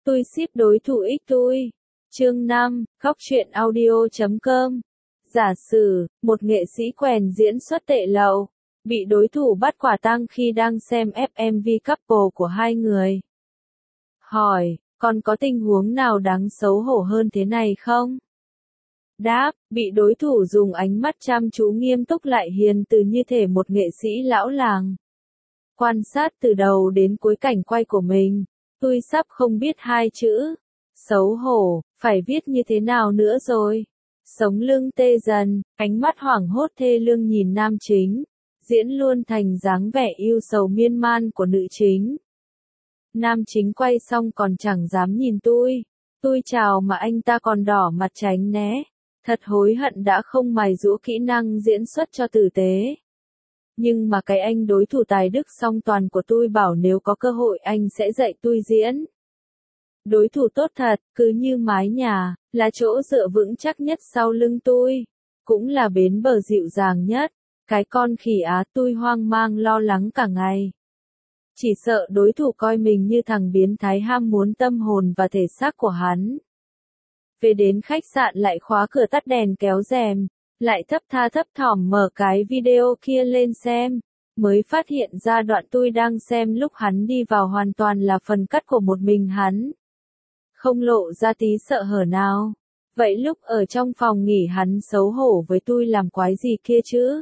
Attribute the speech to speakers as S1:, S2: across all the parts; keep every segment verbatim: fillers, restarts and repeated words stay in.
S1: Tôi ship đối thủ ích tôi. Chương năm, Góc truyện audio chấm com. Giả sử, một nghệ sĩ quèn diễn xuất tệ lậu, bị đối thủ bắt quả tang khi đang xem ép em vê couple của hai người. Hỏi, còn có tình huống nào đáng xấu hổ hơn thế này không? Đáp, bị đối thủ dùng ánh mắt chăm chú nghiêm túc lại hiền từ như thể một nghệ sĩ lão làng. Quan sát từ đầu đến cuối cảnh quay của mình, tôi sắp không biết hai chữ. Xấu hổ, phải viết như thế nào nữa rồi. Sống lưng tê dần, ánh mắt hoảng hốt thê lương nhìn nam chính, diễn luôn thành dáng vẻ yêu sầu miên man của nữ chính. Nam chính quay xong còn chẳng dám nhìn tôi. Tôi chào mà anh ta còn đỏ mặt tránh né. Thật hối hận đã không mài giũa kỹ năng diễn xuất cho tử tế. Nhưng mà cái anh đối thủ tài đức song toàn của tôi bảo nếu có cơ hội anh sẽ dạy tôi diễn. Đối thủ tốt thật, cứ như mái nhà, là chỗ dựa vững chắc nhất sau lưng tôi. Cũng là bến bờ dịu dàng nhất. Cái con khỉ á tôi hoang mang lo lắng cả ngày. Chỉ sợ đối thủ coi mình như thằng biến thái ham muốn tâm hồn và thể xác của hắn. Về đến khách sạn lại khóa cửa tắt đèn kéo rèm, lại thấp tha thấp thỏm mở cái video kia lên xem, mới phát hiện ra đoạn tôi đang xem lúc hắn đi vào hoàn toàn là phần cắt của một mình hắn. Không lộ ra tí sợ hở nào. Vậy lúc ở trong phòng nghỉ hắn xấu hổ với tôi làm quái gì kia chứ?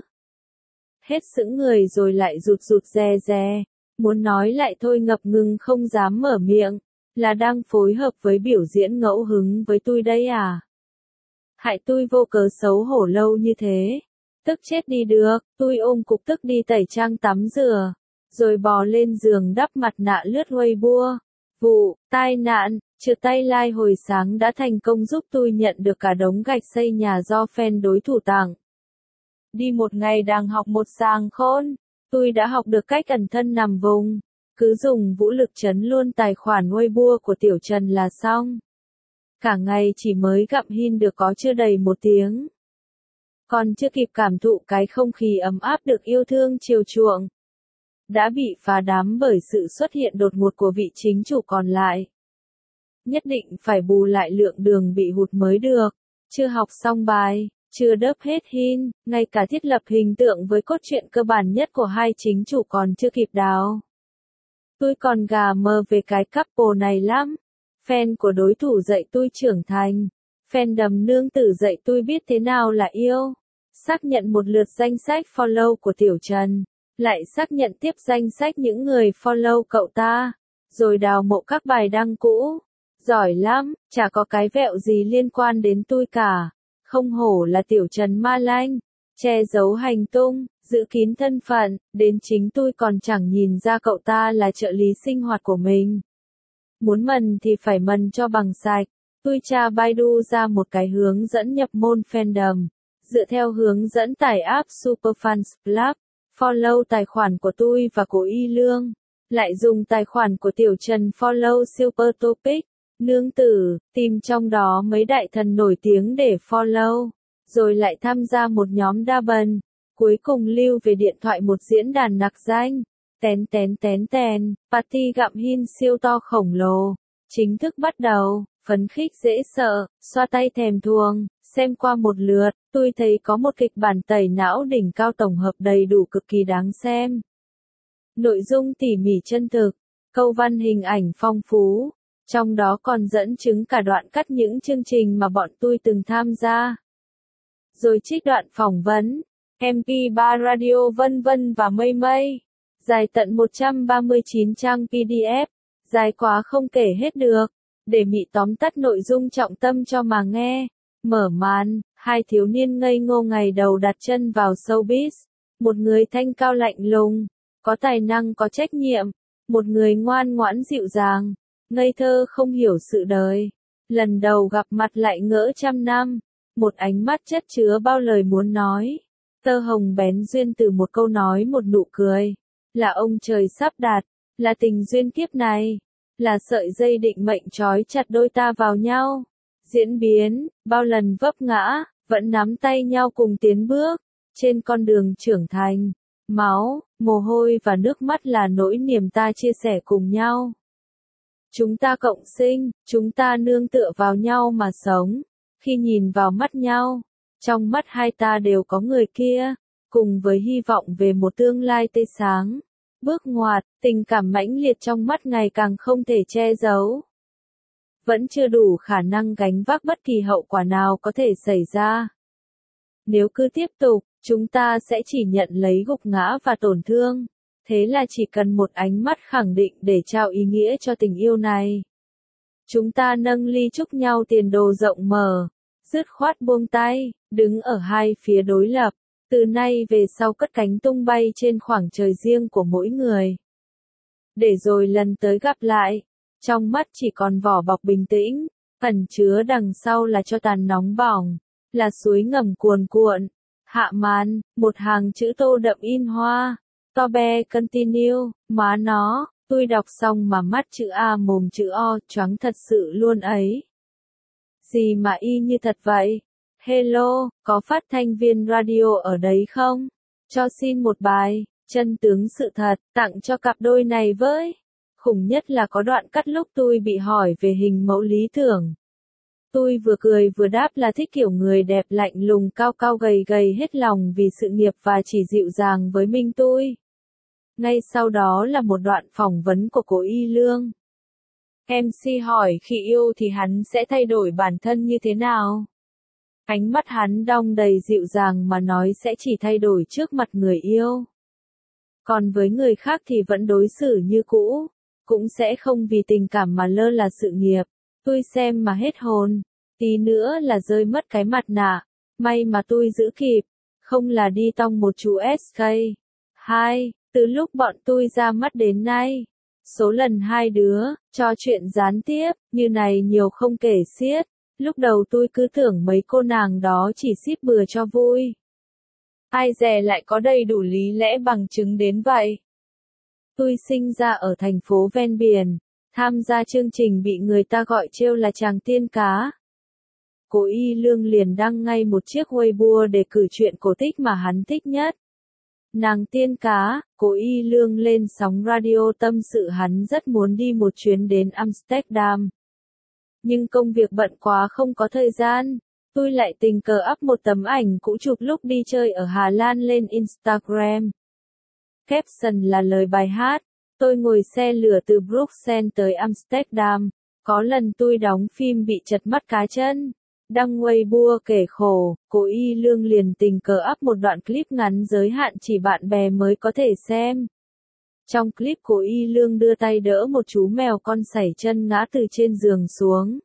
S1: Hết sững người rồi lại rụt rụt rè rè, muốn nói lại thôi ngập ngừng không dám mở miệng, là đang phối hợp với biểu diễn ngẫu hứng với tôi đây à? Hại tôi vô cớ xấu hổ lâu như thế. Tức chết đi được, tôi ôm cục tức đi tẩy trang tắm rửa, rồi bò lên giường đắp mặt nạ lướt Weibo. Vụ, tai nạn, trượt tay lai hồi sáng đã thành công giúp tôi nhận được cả đống gạch xây nhà do fan đối thủ tặng. Đi một ngày đang học một sàng khôn, tôi đã học được cách ẩn thân nằm vùng. Cứ dùng vũ lực chấn luôn tài khoản Weibo của Tiểu Trần là xong. Cả ngày chỉ mới gặm hin được có chưa đầy một tiếng. Còn chưa kịp cảm thụ cái không khí ấm áp được yêu thương chiều chuộng. Đã bị phá đám bởi sự xuất hiện đột ngột của vị chính chủ còn lại. Nhất định phải bù lại lượng đường bị hụt mới được. Chưa học xong bài, chưa đớp hết hin, ngay cả thiết lập hình tượng với cốt truyện cơ bản nhất của hai chính chủ còn chưa kịp đào. Tôi còn gà mơ về cái couple này lắm. Fan của đối thủ dạy tôi trưởng thành. Fandom nương tử dạy tôi biết thế nào là yêu. Xác nhận một lượt danh sách follow của Tiểu Trần. Lại xác nhận tiếp danh sách những người follow cậu ta. Rồi đào mộ các bài đăng cũ. Giỏi lắm, chả có cái vẹo gì liên quan đến tôi cả. Không hổ là Tiểu Trần ma lanh. Che giấu hành tung, giữ kín thân phận, đến chính tôi còn chẳng nhìn ra cậu ta là trợ lý sinh hoạt của mình. Muốn mần thì phải mần cho bằng sạch. Tôi tra Baidu ra một cái hướng dẫn nhập môn fandom. Dựa theo hướng dẫn tải app Superfans Club, follow tài khoản của tôi và của Y Lương. Lại dùng tài khoản của Tiểu Trần follow Super Topic, nương tử, tìm trong đó mấy đại thần nổi tiếng để follow. Rồi lại tham gia một nhóm đa bần. Cuối cùng lưu về điện thoại một diễn đàn nặc danh. Tén tén tén tén, party gặm hin siêu to khổng lồ. Chính thức bắt đầu, phấn khích dễ sợ, xoa tay thèm thuồng, xem qua một lượt, tôi thấy có một kịch bản tẩy não đỉnh cao tổng hợp đầy đủ cực kỳ đáng xem. Nội dung tỉ mỉ chân thực, câu văn hình ảnh phong phú, trong đó còn dẫn chứng cả đoạn cắt những chương trình mà bọn tôi từng tham gia. Rồi trích đoạn phỏng vấn, em pê ba radio vân vân và mây mây. Dài tận một trăm ba mươi chín trang pê đê ép, dài quá không kể hết được. Để mị tóm tắt nội dung trọng tâm cho mà nghe. Mở màn, hai thiếu niên ngây ngô ngày đầu đặt chân vào showbiz. Một người thanh cao lạnh lùng, có tài năng có trách nhiệm. Một người ngoan ngoãn dịu dàng, ngây thơ không hiểu sự đời. Lần đầu gặp mặt lại ngỡ trăm năm. Một ánh mắt chất chứa bao lời muốn nói. Tơ hồng bén duyên từ một câu nói một nụ cười. Là ông trời sắp đặt, là tình duyên kiếp này, là sợi dây định mệnh trói chặt đôi ta vào nhau. Diễn biến, bao lần vấp ngã, vẫn nắm tay nhau cùng tiến bước, trên con đường trưởng thành. Máu, mồ hôi và nước mắt là nỗi niềm ta chia sẻ cùng nhau. Chúng ta cộng sinh, chúng ta nương tựa vào nhau mà sống. Khi nhìn vào mắt nhau, trong mắt hai ta đều có người kia, cùng với hy vọng về một tương lai tươi sáng. Bước ngoặt, tình cảm mãnh liệt trong mắt ngày càng không thể che giấu. Vẫn chưa đủ khả năng gánh vác bất kỳ hậu quả nào có thể xảy ra. Nếu cứ tiếp tục, chúng ta sẽ chỉ nhận lấy gục ngã và tổn thương. Thế là chỉ cần một ánh mắt khẳng định để trao ý nghĩa cho tình yêu này. Chúng ta nâng ly chúc nhau tiền đồ rộng mở, dứt khoát buông tay, đứng ở hai phía đối lập, từ nay về sau cất cánh tung bay trên khoảng trời riêng của mỗi người. Để rồi lần tới gặp lại, trong mắt chỉ còn vỏ bọc bình tĩnh, ẩn chứa đằng sau là cho tàn nóng bỏng, là suối ngầm cuồn cuộn. Hạ màn, một hàng chữ tô đậm in hoa. To be continue, má nó, tôi đọc xong mà mắt chữ A mồm chữ O, choáng thật sự luôn ấy. Gì mà y như thật vậy? Hello, có phát thanh viên radio ở đấy không? Cho xin một bài, chân tướng sự thật, tặng cho cặp đôi này với. Khủng nhất là có đoạn cắt lúc tôi bị hỏi về hình mẫu lý tưởng. Tôi vừa cười vừa đáp là thích kiểu người đẹp lạnh lùng cao cao gầy gầy hết lòng vì sự nghiệp và chỉ dịu dàng với Minh tôi. Ngay sau đó là một đoạn phỏng vấn của Cố Y Lương. em xê hỏi khi yêu thì hắn sẽ thay đổi bản thân như thế nào? Ánh mắt hắn đong đầy dịu dàng mà nói sẽ chỉ thay đổi trước mặt người yêu. Còn với người khác thì vẫn đối xử như cũ, cũng sẽ không vì tình cảm mà lơ là sự nghiệp. Tôi xem mà hết hồn, tí nữa là rơi mất cái mặt nạ, may mà tôi giữ kịp, không là đi tong một chú ét ca. Hai, từ lúc bọn tôi ra mắt đến nay, số lần hai đứa, trò chuyện gián tiếp, như này nhiều không kể xiết, lúc đầu tôi cứ tưởng mấy cô nàng đó chỉ ship bừa cho vui. Ai dè lại có đầy đủ lý lẽ bằng chứng đến vậy. Tôi sinh ra ở thành phố ven biển, tham gia chương trình bị người ta gọi trêu là chàng tiên cá. Cố Y Lương liền đăng ngay một chiếc Weibo để cử chuyện cổ tích mà hắn thích nhất. Nàng tiên cá, Cố Y Lương lên sóng radio tâm sự hắn rất muốn đi một chuyến đến Amsterdam. Nhưng công việc bận quá không có thời gian, tôi lại tình cờ up một tấm ảnh cũ chụp lúc đi chơi ở Hà Lan lên Instagram. Caption là lời bài hát. Tôi ngồi xe lửa từ Bruxelles tới Amsterdam, có lần tôi đóng phim bị chật mắt cá chân. Đăng Weibo kể khổ, Cố Y Lương liền tình cờ up một đoạn clip ngắn giới hạn chỉ bạn bè mới có thể xem. Trong clip Cố Y Lương đưa tay đỡ một chú mèo con sảy chân ngã từ trên giường xuống.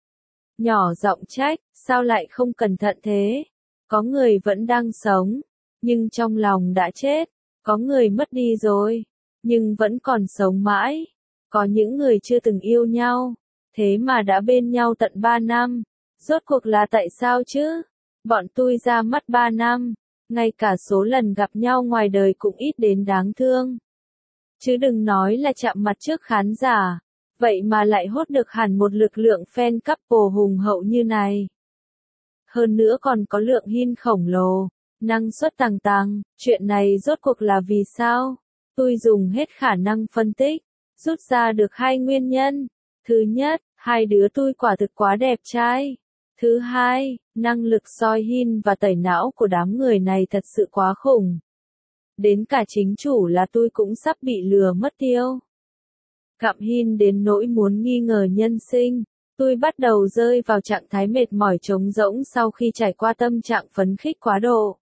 S1: Nhỏ giọng trách, sao lại không cẩn thận thế? Có người vẫn đang sống, nhưng trong lòng đã chết. Có người mất đi rồi, nhưng vẫn còn sống mãi. Có những người chưa từng yêu nhau, thế mà đã bên nhau tận ba năm. Rốt cuộc là tại sao chứ? Bọn tôi ra mắt ba năm, ngay cả số lần gặp nhau ngoài đời cũng ít đến đáng thương. Chứ đừng nói là chạm mặt trước khán giả, vậy mà lại hốt được hẳn một lực lượng fan couple hùng hậu như này. Hơn nữa còn có lượng hin khổng lồ, năng suất tàng tàng, chuyện này rốt cuộc là vì sao? Tôi dùng hết khả năng phân tích, rút ra được hai nguyên nhân. Thứ nhất, hai đứa tôi quả thực quá đẹp trai. Thứ hai, năng lực soi hin và tẩy não của đám người này thật sự quá khủng. Đến cả chính chủ là tôi cũng sắp bị lừa mất tiêu. Cặm hin đến nỗi muốn nghi ngờ nhân sinh. Tôi bắt đầu rơi vào trạng thái mệt mỏi trống rỗng sau khi trải qua tâm trạng phấn khích quá độ.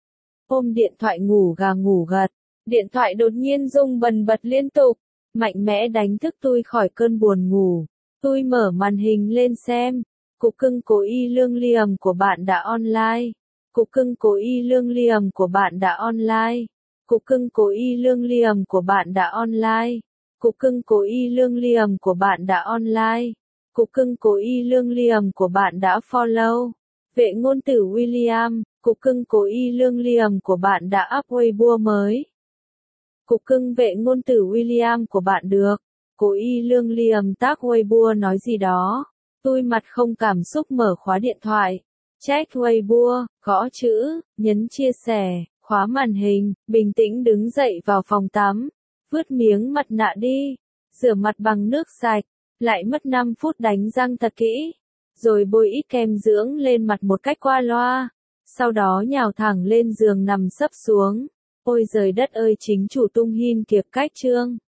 S1: Ôm điện thoại ngủ gà ngủ gật, điện thoại đột nhiên rung bần bật liên tục, mạnh mẽ đánh thức tôi khỏi cơn buồn ngủ. Tôi mở màn hình lên xem, cục cưng Cố Y Lương Liam của bạn đã online. Cục cưng Cố Y Lương Liam của bạn đã online. Cục cưng Cố Y Lương Liam của bạn đã online. Cục cưng Cố Y Lương Liam của bạn đã online. Cục cưng Cố Y Lương Liam của bạn đã follow. Vệ ngôn tử William, cục cưng Cố Y Lương Liam của bạn đã up Weibo mới. Cục cưng vệ ngôn tử William của bạn được. Cố Y Lương Liam tác Weibo nói gì đó. Tôi mặt không cảm xúc mở khóa điện thoại. Check Weibo, gõ chữ, nhấn chia sẻ, khóa màn hình, bình tĩnh đứng dậy vào phòng tắm. Vứt miếng mặt nạ đi. Rửa mặt bằng nước sạch. lại mất năm phút đánh răng thật kỹ, rồi bôi ít kem dưỡng lên mặt một cách qua loa, sau đó nhào thẳng lên giường nằm sấp xuống. Ôi giời đất ơi, chính chủ tung hin kiệt cách trương.